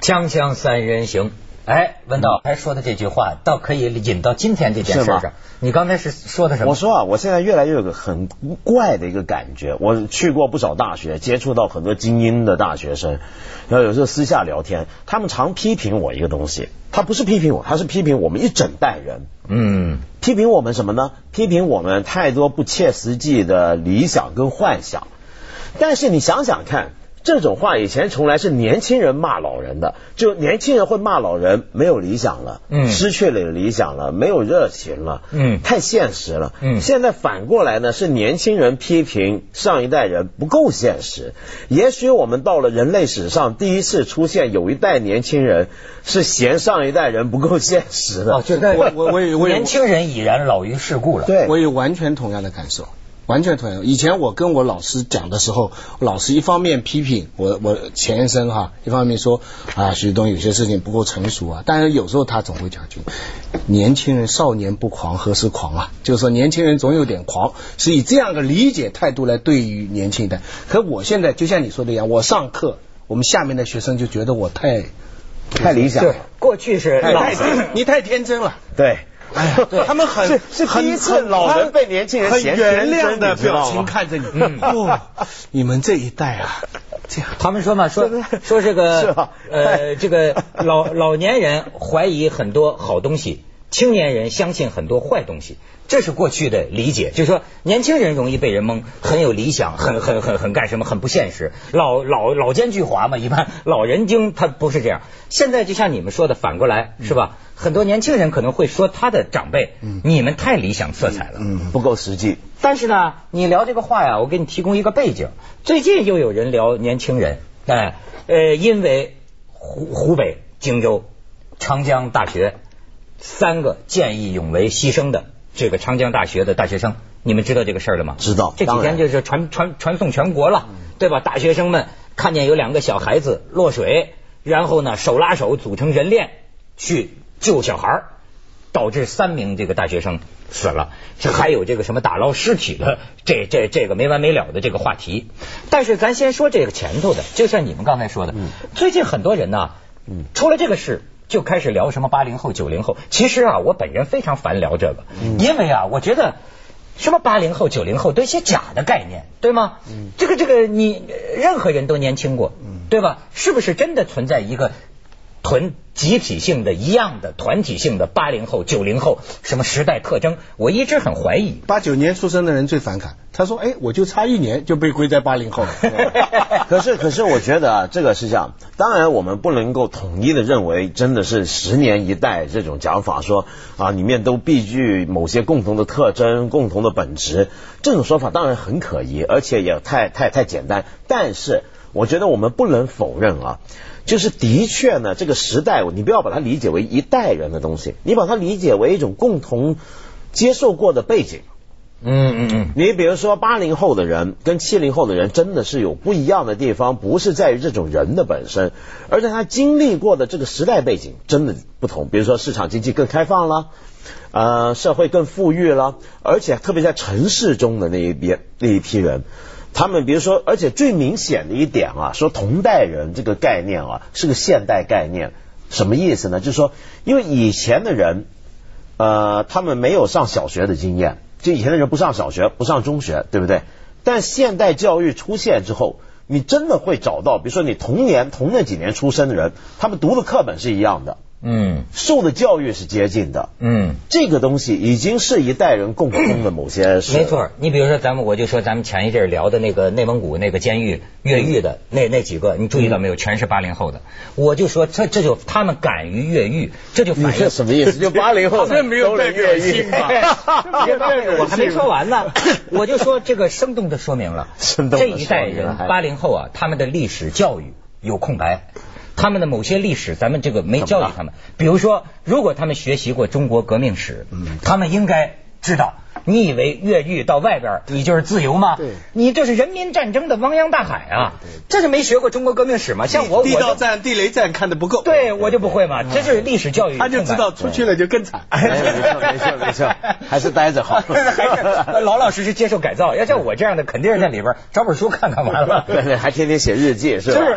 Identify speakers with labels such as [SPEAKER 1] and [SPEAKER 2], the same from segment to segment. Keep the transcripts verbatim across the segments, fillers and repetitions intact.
[SPEAKER 1] 锵锵三人行，哎，文道还说的这句话，倒可以引到今天这件事上。你刚才是说的什么？
[SPEAKER 2] 我说啊，我现在越来越有个很怪的一个感觉。我去过不少大学，接触到很多精英的大学生，然后有时候私下聊天，他们常批评我一个东西。他不是批评我，他是批评我们一整代人。嗯，批评我们什么呢？批评我们太多不切实际的理想跟幻想。但是你想想看，这种话以前从来是年轻人骂老人的，就年轻人会骂老人没有理想了，嗯，失去了理想了，没有热情了，嗯，太现实了，嗯。现在反过来呢，是年轻人批评上一代人不够现实。也许我们到了人类史上第一次出现有一代年轻人是嫌上一代人不够现实的。
[SPEAKER 1] 哦，就我我我有年轻人已然老于世故了。
[SPEAKER 3] 对，我有完全同样的感受。完全同样。以前我跟我老师讲的时候，老师一方面批评我我前身哈，一方面说啊徐东有些事情不够成熟啊，但是有时候他总会讲句，年轻人少年不狂何时狂啊，就是说年轻人总有点狂，是以这样的理解态度来对于年轻一代。可我现在就像你说的一样，我上课我们下面的学生就觉得我太
[SPEAKER 2] 太理想了，
[SPEAKER 1] 过去是
[SPEAKER 3] 老师你太天真了，
[SPEAKER 2] 对。
[SPEAKER 3] 哎呀，对，他们很
[SPEAKER 2] 是是第一次老人被年轻人嫌
[SPEAKER 3] 原谅的表情看着你，嗯，哦，你们这一代啊，这样，
[SPEAKER 1] 他们说嘛，说说这个呃，这个老老年人怀疑很多好东西，青年人相信很多坏东西，这是过去的理解，就是说年轻人容易被人蒙，很有理想，很很很很干什么，很不现实，老老老奸巨猾嘛，一般老人精他不是这样。现在就像你们说的反过来，是吧？很多年轻人可能会说他的长辈，嗯、你们太理想色彩了，
[SPEAKER 2] 嗯，不够实际。
[SPEAKER 1] 但是呢，你聊这个话呀，我给你提供一个背景。最近又有人聊年轻人，哎，呃，因为湖湖北荆州长江大学三个见义勇为牺牲的这个长江大学的大学生，你们知道这个事儿了吗？
[SPEAKER 2] 知道，
[SPEAKER 1] 这几天就是传传传送全国了，对吧？大学生们看见有两个小孩子落水，然后呢手拉手组成人链去救小孩，导致三名这个大学生死了。这还有这个什么打捞尸体的，这这这个没完没了的这个话题。但是咱先说这个前头的，就像你们刚才说的，嗯、最近很多人呢，嗯，出了这个事就开始聊什么八零后、九零后。其实啊，我本人非常烦聊这个，嗯、因为啊，我觉得什么八零后、九零后都一些假的概念，对吗？嗯，这个这个你任何人都年轻过，嗯，对吧？是不是真的存在一个团集体性的一样的团体性的八零后九零后什么时代特征？我一直很怀疑。
[SPEAKER 3] 八九年出生的人最反感，他说哎，我就差一年就被归在八零后了。
[SPEAKER 2] 可是可是我觉得啊，这个是这样，当然我们不能够统一的认为真的是十年一代这种讲法，说啊里面都必具某些共同的特征共同的本质，这种说法当然很可疑，而且也太太太简单。但是我觉得我们不能否认啊，就是的确呢，这个时代你不要把它理解为一代人的东西，你把它理解为一种共同接受过的背景。嗯嗯嗯，你比如说八零后的人跟七零后的人真的是有不一样的地方，不是在于这种人的本身，而且他经历过的这个时代背景真的不同。比如说市场经济更开放了，呃，社会更富裕了，而且特别在城市中的那一边那一批人。他们比如说，而且最明显的一点啊，说同代人这个概念啊是个现代概念，什么意思呢？就是说，因为以前的人，呃，他们没有上小学的经验，就以前的人不上小学，不上中学，对不对？但现代教育出现之后，你真的会找到，比如说你同年同那几年出生的人，他们读的课本是一样的。嗯，受的教育是接近的，嗯，这个东西已经是一代人共通的某些事。
[SPEAKER 1] 没错，你比如说咱们，我就说咱们前一阵聊的那个内蒙古那个监狱越狱的那那几个，你注意到没有？全是八零后的。我就说这这就他们敢于越狱，这就反映
[SPEAKER 2] 什么意思？就八零后
[SPEAKER 3] 这没有代表性吧？
[SPEAKER 1] 我还没说完呢，我就说这个生动的说明了这一代人八零后啊，他们的历史教育有空白。他们的某些历史咱们这个没教育他们，比如说如果他们学习过中国革命史，嗯，他们应该知道，你以为越狱到外边你就是自由吗？对，你这是人民战争的汪洋大海啊！这是没学过中国革命史吗？像我
[SPEAKER 3] 地道战、地雷战看得不够，
[SPEAKER 1] 对我就不会嘛，这就是历史教育。
[SPEAKER 3] 他就知道出去了就更惨。
[SPEAKER 2] 没错没错没错，还是待着好，
[SPEAKER 1] 还是老老实实接受改造。要像我这样的，肯定是在里边找本书看看完了。
[SPEAKER 2] 对对，还天天写日记是吧？
[SPEAKER 1] 就是。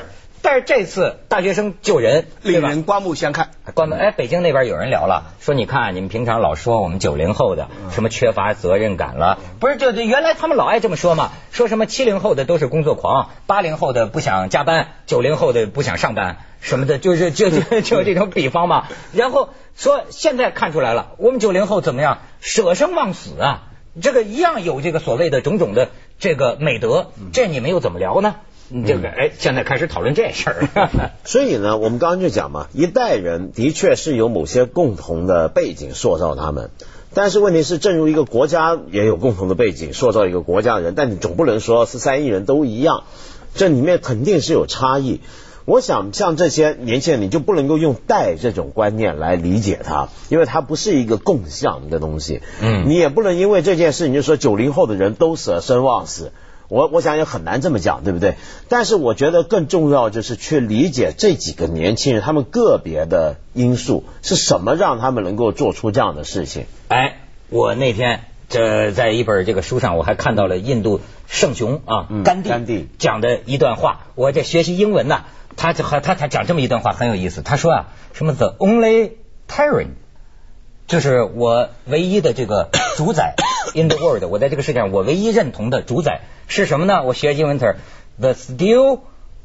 [SPEAKER 1] 但是这次大学生救人，
[SPEAKER 3] 令人刮目相看。
[SPEAKER 1] 刮目哎，北京那边有人聊了，说你看你们平常老说我们九零后的什么缺乏责任感了，不是就原来他们老爱这么说嘛，说什么七零后的都是工作狂，八零后的不想加班，九零后的不想上班什么的，就是就就就这种比方嘛。然后说现在看出来了，我们九零后怎么样，舍生忘死啊，这个一样有这个所谓的种种的这个美德，这你们又怎么聊呢？这个哎，现在开始讨论这事儿。
[SPEAKER 2] 所以呢，我们刚刚就讲嘛，一代人的确是有某些共同的背景塑造他们，但是问题是，正如一个国家也有共同的背景塑造一个国家的人，但你总不能说十三亿人都一样，这里面肯定是有差异。我想像这些年轻人，你就不能够用代这种观念来理解它，因为它不是一个共享的东西。嗯，你也不能因为这件事你就说九零后的人都舍生忘死。我我想也很难这么讲，对不对？但是我觉得更重要就是去理解这几个年轻人他们个别的因素是什么让他们能够做出这样的事情。
[SPEAKER 1] 哎，我那天这在一本这个书上我还看到了印度圣雄啊、嗯、甘地甘地讲的一段话，我这学习英文呢，他他他他讲这么一段话很有意思，他说啊什么 the only tyrant 就是我唯一的这个主宰in the world， 我在这个世界上我唯一认同的主宰是什么呢？我学英文词 the still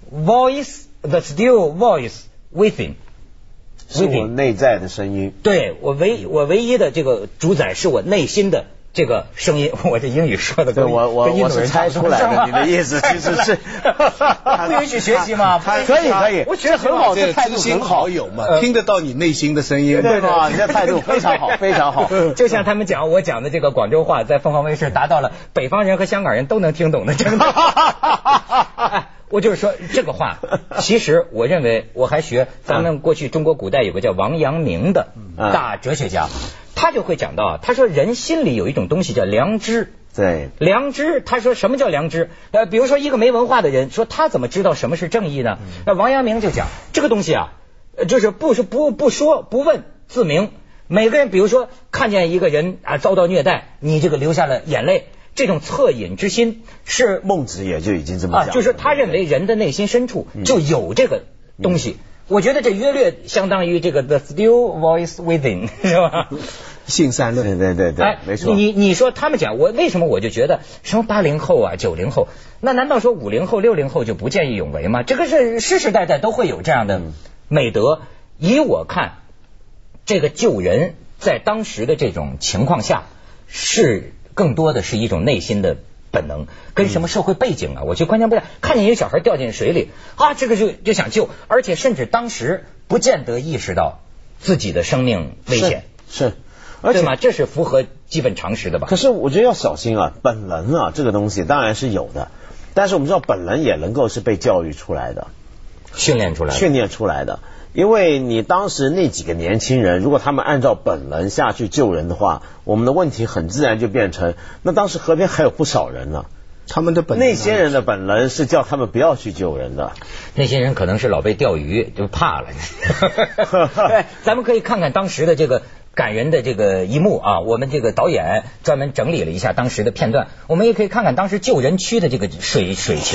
[SPEAKER 1] voice the still voice within，
[SPEAKER 2] 是我内在的声音。
[SPEAKER 1] 对，我唯我唯一的这个主宰是我内心的这个声音。我这英语说的，
[SPEAKER 2] 对我我我是猜出来的，你的意思其实是
[SPEAKER 1] 不允许学习吗？
[SPEAKER 2] 可以可以，
[SPEAKER 1] 我觉得很好，
[SPEAKER 3] 这态度很好友嘛，听得到你内心的声音，
[SPEAKER 2] 对吧？你这态度非常好，非常好。
[SPEAKER 1] 就像他们讲我讲的这个广州话，在凤凰卫视达到了北方人和香港人都能听懂的程度。哎，我就是说这个话，其实我认为我还学咱们过去中国古代有个叫王阳明的大哲学家。他就会讲到啊，他说人心里有一种东西叫良知。
[SPEAKER 2] 对，
[SPEAKER 1] 良知，他说什么叫良知？呃，比如说一个没文化的人，说他怎么知道什么是正义呢？那王阳明就讲这个东西啊，就是不是不不说不问自明。每个人，比如说看见一个人啊遭到虐待，你这个流下了眼泪，这种恻隐之心是
[SPEAKER 2] 孟子也就已经这么讲、
[SPEAKER 1] 啊，就是他认为人的内心深处就有这个东西。嗯，我觉得这约略相当于这个 the still voice within， 是吧？
[SPEAKER 3] 性善论，
[SPEAKER 2] 对对对对，哎、没错。
[SPEAKER 1] 你你说他们讲我为什么我就觉得什么八零后啊九零后，那难道说五零后六零后就不见义勇为吗？这个是世世代代都会有这样的美德。嗯、以我看，这个救人在当时的这种情况下，是更多的是一种内心的本能，跟什么社会背景啊？我就关键不了。看见一个小孩掉进水里啊，这个就就想救，而且甚至当时不见得意识到自己的生命危险，
[SPEAKER 2] 是，是而且
[SPEAKER 1] 对吗？这是符合基本常识的吧？
[SPEAKER 2] 可是我觉得要小心啊，本能啊，这个东西当然是有的，但是我们知道本能也能够是被教育出来的，
[SPEAKER 1] 训练出来的，
[SPEAKER 2] 训练出来的。因为你当时那几个年轻人，如果他们按照本能下去救人的话，我们的问题很自然就变成，那当时河边还有不少人呢。
[SPEAKER 3] 他们的本能，
[SPEAKER 2] 那些人的本能是叫他们不要去救人的。
[SPEAKER 1] 那些人可能是老被钓鱼就怕了。对，咱们可以看看当时的这个感人的这个一幕啊，我们这个导演专门整理了一下当时的片段，我们也可以看看当时救人区的这个水水情。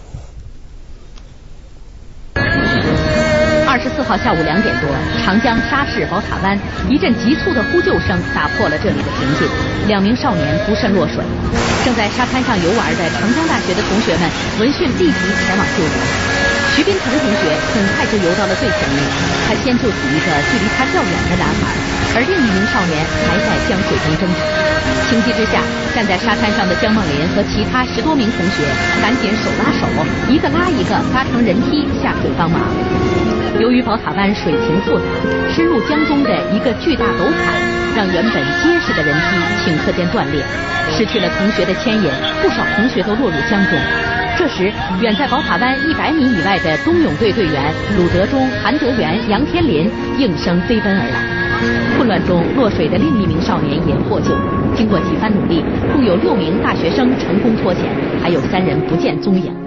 [SPEAKER 4] 二十四号下午两点多，长江沙市宝塔湾一阵急促的呼救声打破了这里的平静。两名少年不慎落水，正在沙滩上游玩的长江大学的同学们闻讯立即前往救援。徐斌腾同学很快就游到了最前面，他先救起一个距离他较远的男孩，而另一名少年还在江水中挣扎。情急之下，站在沙滩上的江梦林和其他十多名同学赶紧手拉手，一个拉一个搭成人梯下水帮忙。由于宝塔湾水情复杂，深入江中的一个巨大陡坎，让原本结实的人梯顷刻间断裂，失去了同学的牵引，不少同学都落入江中。这时，远在宝塔湾一百米以外的冬泳队队员鲁德忠、韩德元、杨天林应声飞奔而来。混乱中，落水的另一名少年也获救。经过几番努力，共有六名大学生成功脱险，还有三人不见踪影。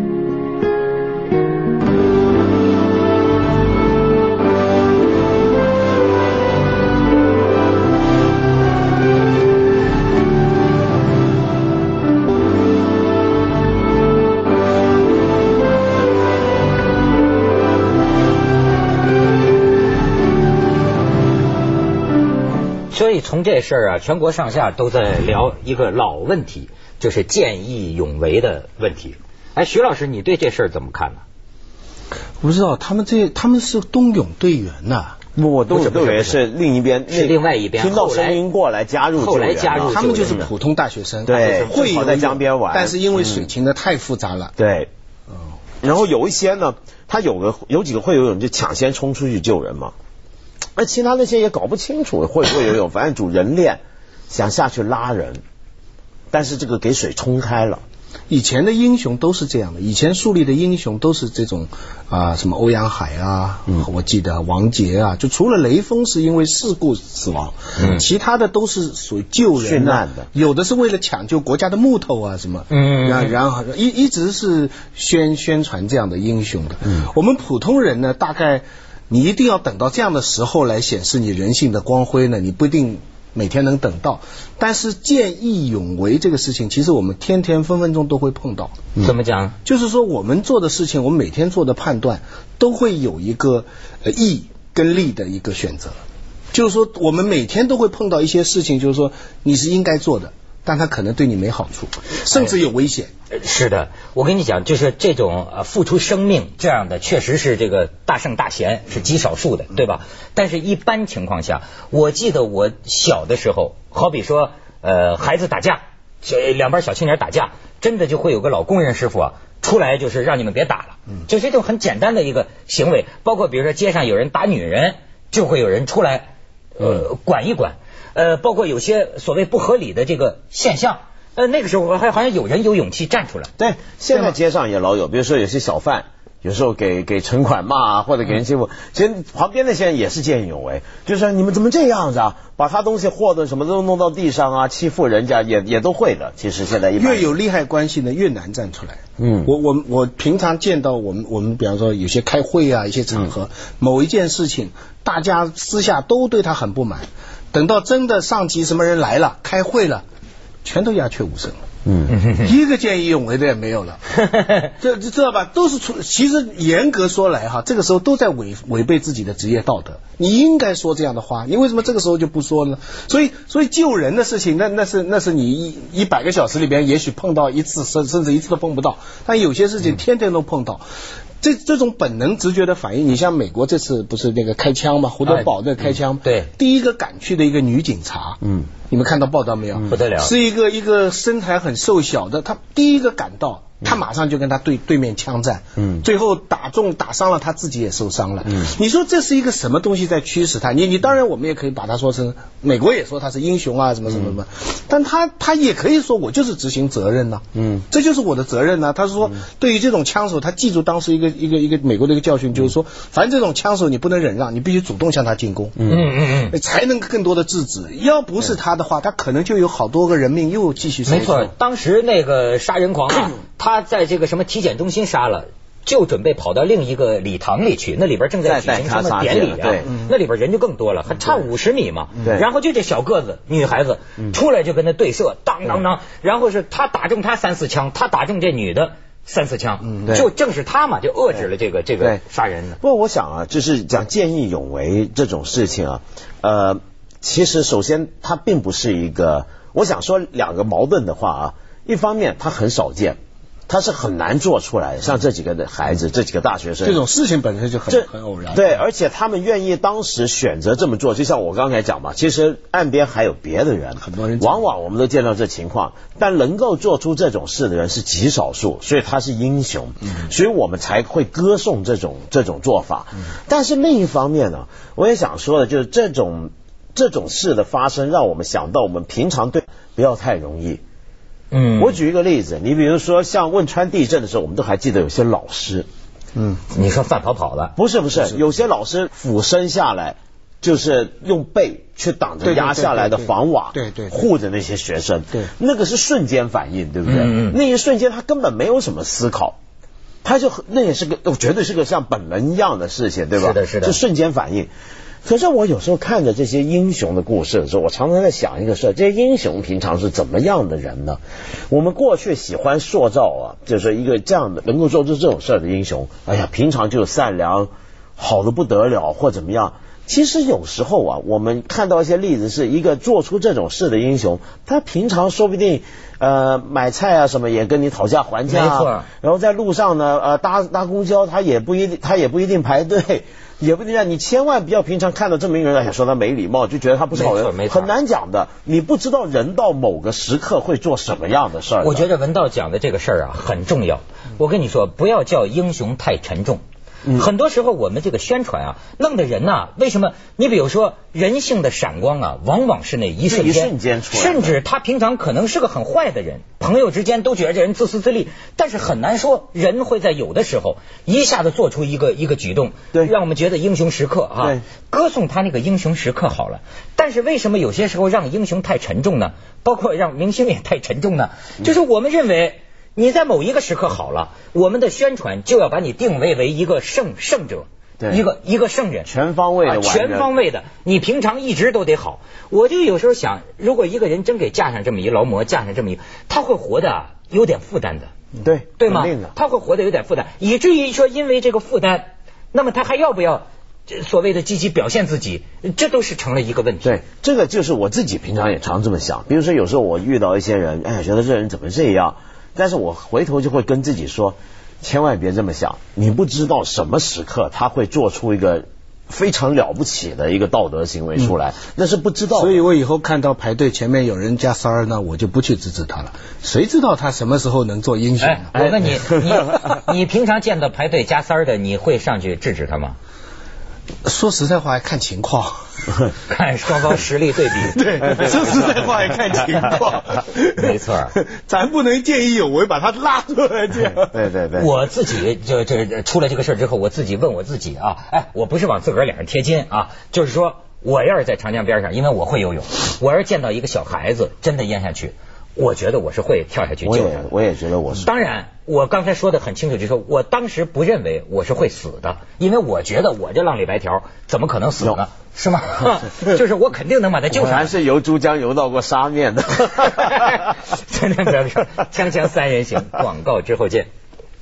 [SPEAKER 1] 所以从这事儿啊，全国上下都在聊一个老问题，就是见义勇为的问题。哎，徐老师，你对这事儿怎么看呢？
[SPEAKER 3] 我不知道，他们这他们是冬泳队员呐、啊。
[SPEAKER 2] 不，我冬泳队员是另一边，
[SPEAKER 1] 是另外一边，
[SPEAKER 2] 听到声音过来加入，
[SPEAKER 1] 后来加入，
[SPEAKER 3] 他们就是普通大学生，
[SPEAKER 2] 对，
[SPEAKER 3] 会
[SPEAKER 2] 跑在江边玩，
[SPEAKER 3] 但是因为水情的太复杂了，
[SPEAKER 2] 嗯、对，嗯，然后有一些呢，他有个有几个会游泳就抢先冲出去救人嘛，而其他那些也搞不清楚会不会游泳，反正主人练想下去拉人，但是这个给水冲开了。
[SPEAKER 3] 以前的英雄都是这样的，以前树立的英雄都是这种啊、呃，什么欧阳海啊，嗯、我记得王杰啊，就除了雷锋是因为事故死亡，嗯、其他的都是属于救人、啊、
[SPEAKER 2] 殉难的，
[SPEAKER 3] 有的是为了抢救国家的木头啊什么，嗯，然然后一一直是宣宣传这样的英雄的。嗯，我们普通人呢，大概你一定要等到这样的时候来显示你人性的光辉呢，你不一定每天能等到，但是见义勇为这个事情，其实我们天天分分钟都会碰到。
[SPEAKER 1] 怎么讲？
[SPEAKER 3] 就是说我们做的事情，我们每天做的判断，都会有一个呃义跟利的一个选择。就是说我们每天都会碰到一些事情，就是说你是应该做的，但它可能对你没好处，甚至有危险。
[SPEAKER 1] 哎、是的，我跟你讲，就是这种呃付出生命这样的，确实是这个大圣大贤，是极少数的，对吧？但是一般情况下，我记得我小的时候，好比说呃孩子打架，两边小青年打架，真的就会有个老工人师傅啊出来，就是让你们别打了，就是这种很简单的一个行为。包括比如说街上有人打女人，就会有人出来呃管一管。呃，包括有些所谓不合理的这个现象。呃，那个时候还好像有人有勇气站出来。
[SPEAKER 2] 对，现在街上也老有，比如说有些小贩，有时候给给城管骂啊，或者给人欺负，其实旁边那些人也是见义勇为，就是说你们怎么这样子啊，把他东西货的什么都弄到地上啊，欺负人家也也都会的。其实现在一般
[SPEAKER 3] 越有利害关系呢，越难站出来。嗯，我我我平常见到我们我们比方说有些开会啊，一些场合，嗯、某一件事情，大家私下都对他很不满，等到真的上级什么人来了，开会了。全都鸦雀无声了，嗯，一个见义勇为的也没有了，这知道吧？都是出，其实严格说来哈，这个时候都在违违背自己的职业道德。你应该说这样的话，你为什么这个时候就不说呢？所以，所以救人的事情，那那是那是你一一百个小时里边，也许碰到一次，甚甚至一次都碰不到。但有些事情天天都碰到。这这种本能直觉的反应，你像美国这次不是那个开枪吗？胡德堡那个开枪，
[SPEAKER 1] 哎嗯、对，
[SPEAKER 3] 第一个赶去的一个女警察，嗯，你们看到报道没有？
[SPEAKER 1] 不得了，
[SPEAKER 3] 是一个一个身材很瘦小的，他第一个赶到，他马上就跟他对对面枪战，嗯，最后打中打伤了他自己也受伤了，嗯，你说这是一个什么东西在驱使他？你你当然我们也可以把他说成美国也说他是英雄啊，什么什么什么，嗯、但他他也可以说我就是执行责任呐、啊，嗯，这就是我的责任呐、啊。他是说、嗯、对于这种枪手，他记住当时一个一个一个美国的一个教训，就是说，凡这种枪手你不能忍让，你必须主动向他进攻，嗯嗯嗯，才能更多的制止。要不是他的话，他可能就有好多个人命又继续受。
[SPEAKER 1] 没错，当时那个杀人狂啊，他在这个什么体检中心杀了。就准备跑到另一个礼堂里去，那里边正在举行什么典礼啊？那里边人就更多了，还差五十米嘛。然后就这小个子女孩子出来就跟他对射，当当当，然后是他打中他三四枪，他打中这女的三四枪，就正是他嘛，就遏制了这个这个杀人的。
[SPEAKER 2] 不过我想啊，就是讲见义勇为这种事情啊，呃，其实首先它并不是一个，我想说两个矛盾的话啊，一方面它很少见。他是很难做出来，像这几个孩子，这几个大学生，
[SPEAKER 3] 这种事情本身就很很偶然。
[SPEAKER 2] 对，而且他们愿意当时选择这么做，就像我刚才讲嘛，其实岸边还有别的人，
[SPEAKER 3] 很多人，
[SPEAKER 2] 往往我们都见到这情况，但能够做出这种事的人是极少数，所以他是英雄，嗯、所以我们才会歌颂这种这种做法。嗯、但是另一方面呢，我也想说的就是这种这种事的发生，让我们想到我们平常对不要太容易。嗯，我举一个例子，你比如说像汶川地震的时候，我们都还记得有些老师，
[SPEAKER 1] 嗯，你说饭跑跑了，
[SPEAKER 2] 不是不是，有些老师俯身下来，就是用背去挡着压下来的房瓦，
[SPEAKER 3] 对对，
[SPEAKER 2] 护着那些学生，
[SPEAKER 3] 对，
[SPEAKER 2] 那个是瞬间反应，对不对？
[SPEAKER 1] 嗯嗯，
[SPEAKER 2] 那一瞬间他根本没有什么思考，他就那也是个绝对是个像本能一样的事情，对吧？
[SPEAKER 1] 是的，是的，
[SPEAKER 2] 就瞬间反应。可是我有时候看着这些英雄的故事的时候，我常常在想一个事，这些英雄平常是怎么样的人呢？我们过去喜欢塑造啊，就是一个这样的能够做出这种事的英雄，哎呀，平常就善良，好的不得了或怎么样。 其实有时候啊，我们看到一些例子，是一个做出这种事的英雄，他平常说不定呃买菜啊什么也跟你讨价还价、啊，
[SPEAKER 1] 没错。
[SPEAKER 2] 然后在路上呢，呃搭搭公交，他也不一定他也不一定排队，也不一定让你千万不要平常看到这么一个人，哎说他没礼貌，就觉得他不是好人，很难讲的。你不知道人到某个时刻会做什么样的事儿。
[SPEAKER 1] 我觉得文道讲的这个事儿啊很重要。我跟你说，不要叫英雄太沉重。嗯、很多时候我们这个宣传啊，弄得人呐、啊，为什么？你比如说人性的闪光啊，往往是那一瞬间，
[SPEAKER 2] 一瞬间出来，
[SPEAKER 1] 甚至他平常可能是个很坏的人，朋友之间都觉得这人自私自利，但是很难说人会在有的时候一下子做出一个一个举动，
[SPEAKER 2] 对，
[SPEAKER 1] 让我们觉得英雄时刻啊，
[SPEAKER 2] 对，
[SPEAKER 1] 歌颂他那个英雄时刻好了。但是为什么有些时候让英雄太沉重呢？包括让明星也太沉重呢？就是我们认为。你在某一个时刻好了，我们的宣传就要把你定位为一个圣圣者，一个一个圣人，
[SPEAKER 2] 全方位的、啊，
[SPEAKER 1] 全方位的。你平常一直都得好。我就有时候想，如果一个人真给架上这么一劳模，架上这么一，他会活得有点负担的，
[SPEAKER 2] 对
[SPEAKER 1] 对吗？他会活得有点负担，以至于说因为这个负担，那么他还要不要所谓的积极表现自己？这都是成了一个问题。
[SPEAKER 2] 对，这个就是我自己平常也常这么想。比如说有时候我遇到一些人，哎，觉得这人怎么这样？但是我回头就会跟自己说，千万别这么想，你不知道什么时刻他会做出一个非常了不起的一个道德行为出来，嗯、那是不知道的。
[SPEAKER 3] 所以我以后看到排队前面有人加三儿呢，我就不去支持他了。谁知道他什么时候能做英雄？
[SPEAKER 1] 哎，我问你，你你平常见到排队加三儿的，你会上去制止他吗？
[SPEAKER 3] 说实在话，看情况，
[SPEAKER 1] 看双方实力对比。
[SPEAKER 3] 对，说实在话也看情况。
[SPEAKER 1] 没错，
[SPEAKER 3] 咱不能见义勇为把他拉出来这样。
[SPEAKER 2] 对对对。
[SPEAKER 1] 我自己就这出了这个事之后，我自己问我自己啊，哎，我不是往自个儿脸上贴金啊，就是说我要是在长江边上，因为我会游泳，我要是见到一个小孩子真的淹下去。我觉得我是会跳下去救他的。
[SPEAKER 2] 我也觉得我是。
[SPEAKER 1] 当然，我刚才说的很清楚，就是说我当时不认为我是会死的，因为我觉得我这浪里白条怎么可能死呢？是吗？就是我肯定能把他救上来。
[SPEAKER 2] 还是游珠江游到过沙面的。
[SPEAKER 1] 真的不要说，锵锵三人行，广告之后见。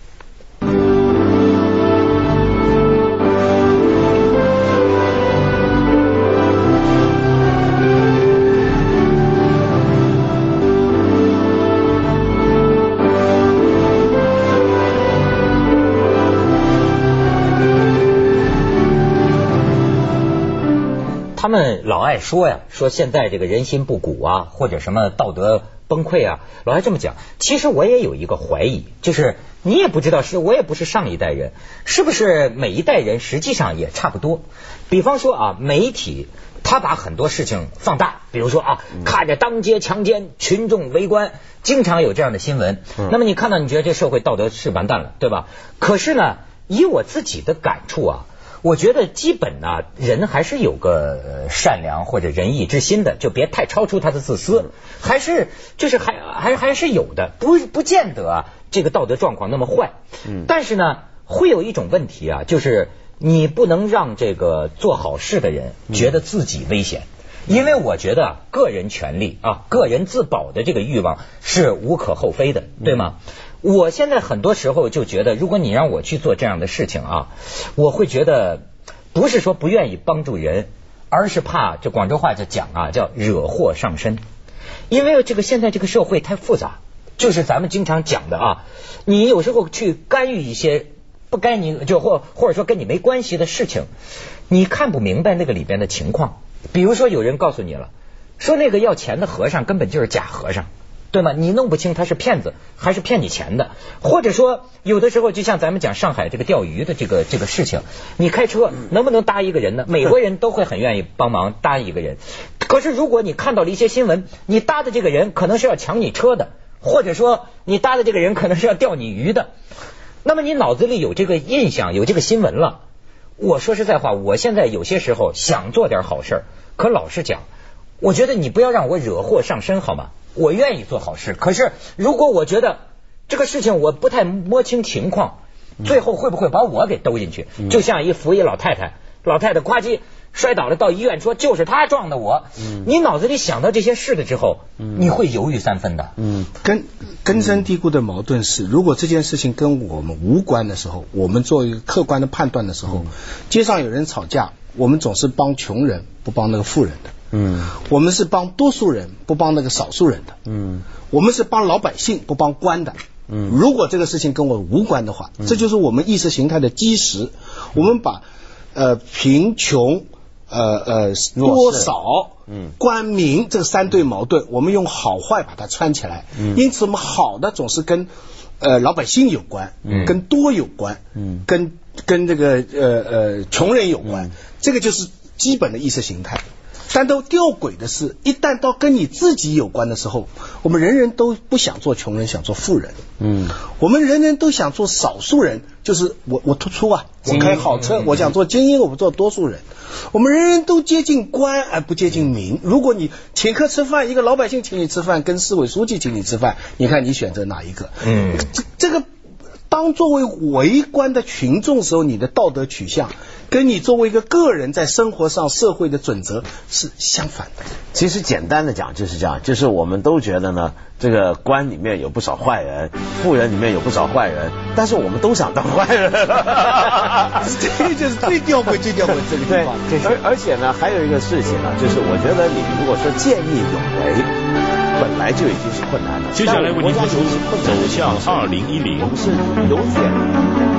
[SPEAKER 1] 他们老爱说呀，说现在这个人心不古啊，或者什么道德崩溃啊，老爱这么讲。其实我也有一个怀疑，就是你也不知道，是我也不是上一代人，是不是每一代人实际上也差不多？比方说啊，媒体他把很多事情放大，比如说啊，看着当街强奸，群众围观，经常有这样的新闻。那么你看到，你觉得这社会道德是完蛋了，对吧？可是呢，以我自己的感触啊。我觉得基本呢，人还是有个善良或者仁义之心的，就别太超出他的自私，还是就是还还还是有的，不不见得啊这个道德状况那么坏。嗯，但是呢，会有一种问题啊，就是你不能让这个做好事的人觉得自己危险，因为我觉得个人权利啊，个人自保的这个欲望是无可厚非的，对吗？我现在很多时候就觉得，如果你让我去做这样的事情啊，我会觉得不是说不愿意帮助人，而是怕这广州话就讲啊，叫惹祸上身。因为这个现在这个社会太复杂，就是咱们经常讲的啊，你有时候去干预一些不该你就或或者说跟你没关系的事情，你看不明白那个里边的情况。比如说有人告诉你了，说那个要钱的和尚根本就是假和尚。对吗？你弄不清他是骗子还是骗你钱的，或者说有的时候就像咱们讲上海这个钓鱼的这个这个事情，你开车能不能搭一个人呢？美国人都会很愿意帮忙搭一个人，可是如果你看到了一些新闻，你搭的这个人可能是要抢你车的，或者说你搭的这个人可能是要钓你鱼的，那么你脑子里有这个印象，有这个新闻了。我说实在话，我现在有些时候想做点好事，可老实讲，我觉得你不要让我惹祸上身好吗？我愿意做好事，可是如果我觉得这个事情我不太摸清情况，最后会不会把我给兜进去？嗯、就像一扶一老太太，老太太呱唧摔倒了，到医院说就是他撞的我。嗯、你脑子里想到这些事的之后，嗯、你会犹豫三分的。
[SPEAKER 3] 嗯，根根深蒂固的矛盾是，如果这件事情跟我们无关的时候，我们做一个客观的判断的时候，嗯、街上有人吵架。 我们总是帮穷人，不帮那个富人的。
[SPEAKER 2] 嗯，
[SPEAKER 3] 我们是帮多数人，不帮那个少数人的。
[SPEAKER 2] 嗯，
[SPEAKER 3] 我们是帮老百姓，不帮官的。
[SPEAKER 2] 嗯，
[SPEAKER 3] 如果这个事情跟我无关的话，嗯、这就是我们意识形态的基石。我们把呃贫穷、呃呃多少、嗯官民这三对矛盾，我们用好坏把它串起来。嗯，因此我们好的总是跟呃老百姓有关，嗯，跟多有关，嗯，跟跟这个呃呃穷人有关，嗯、这个就是基本的意识形态。但都吊诡的是，一旦到跟你自己有关的时候，我们人人都不想做穷人，想做富人。嗯，我们人人都想做少数人，就是我我突出啊，我开好车，我想做精英，我不做多数人。我们人人都接近官而不接近民。如果你请客吃饭，一个老百姓请你吃饭，跟市委书记请你吃饭，你看你选择哪一个？嗯，这这个当作为围观的群众时候，你的道德取向跟你作为一个个人在生活上社会的准则是相反的。
[SPEAKER 2] 其实简单的讲就是这样，就是我们都觉得呢，这个官里面有不少坏人，富人里面有不少坏人，但是我们都想当坏人。
[SPEAKER 3] 这个就是最吊诡、最吊诡这个地方。
[SPEAKER 2] 对，而而且呢，还有一个事情呢，就是我觉得你如果说见义勇为，本来就已经是困难了。
[SPEAKER 5] 接下来为您播出《走向二零一零》，
[SPEAKER 2] 我们是有点。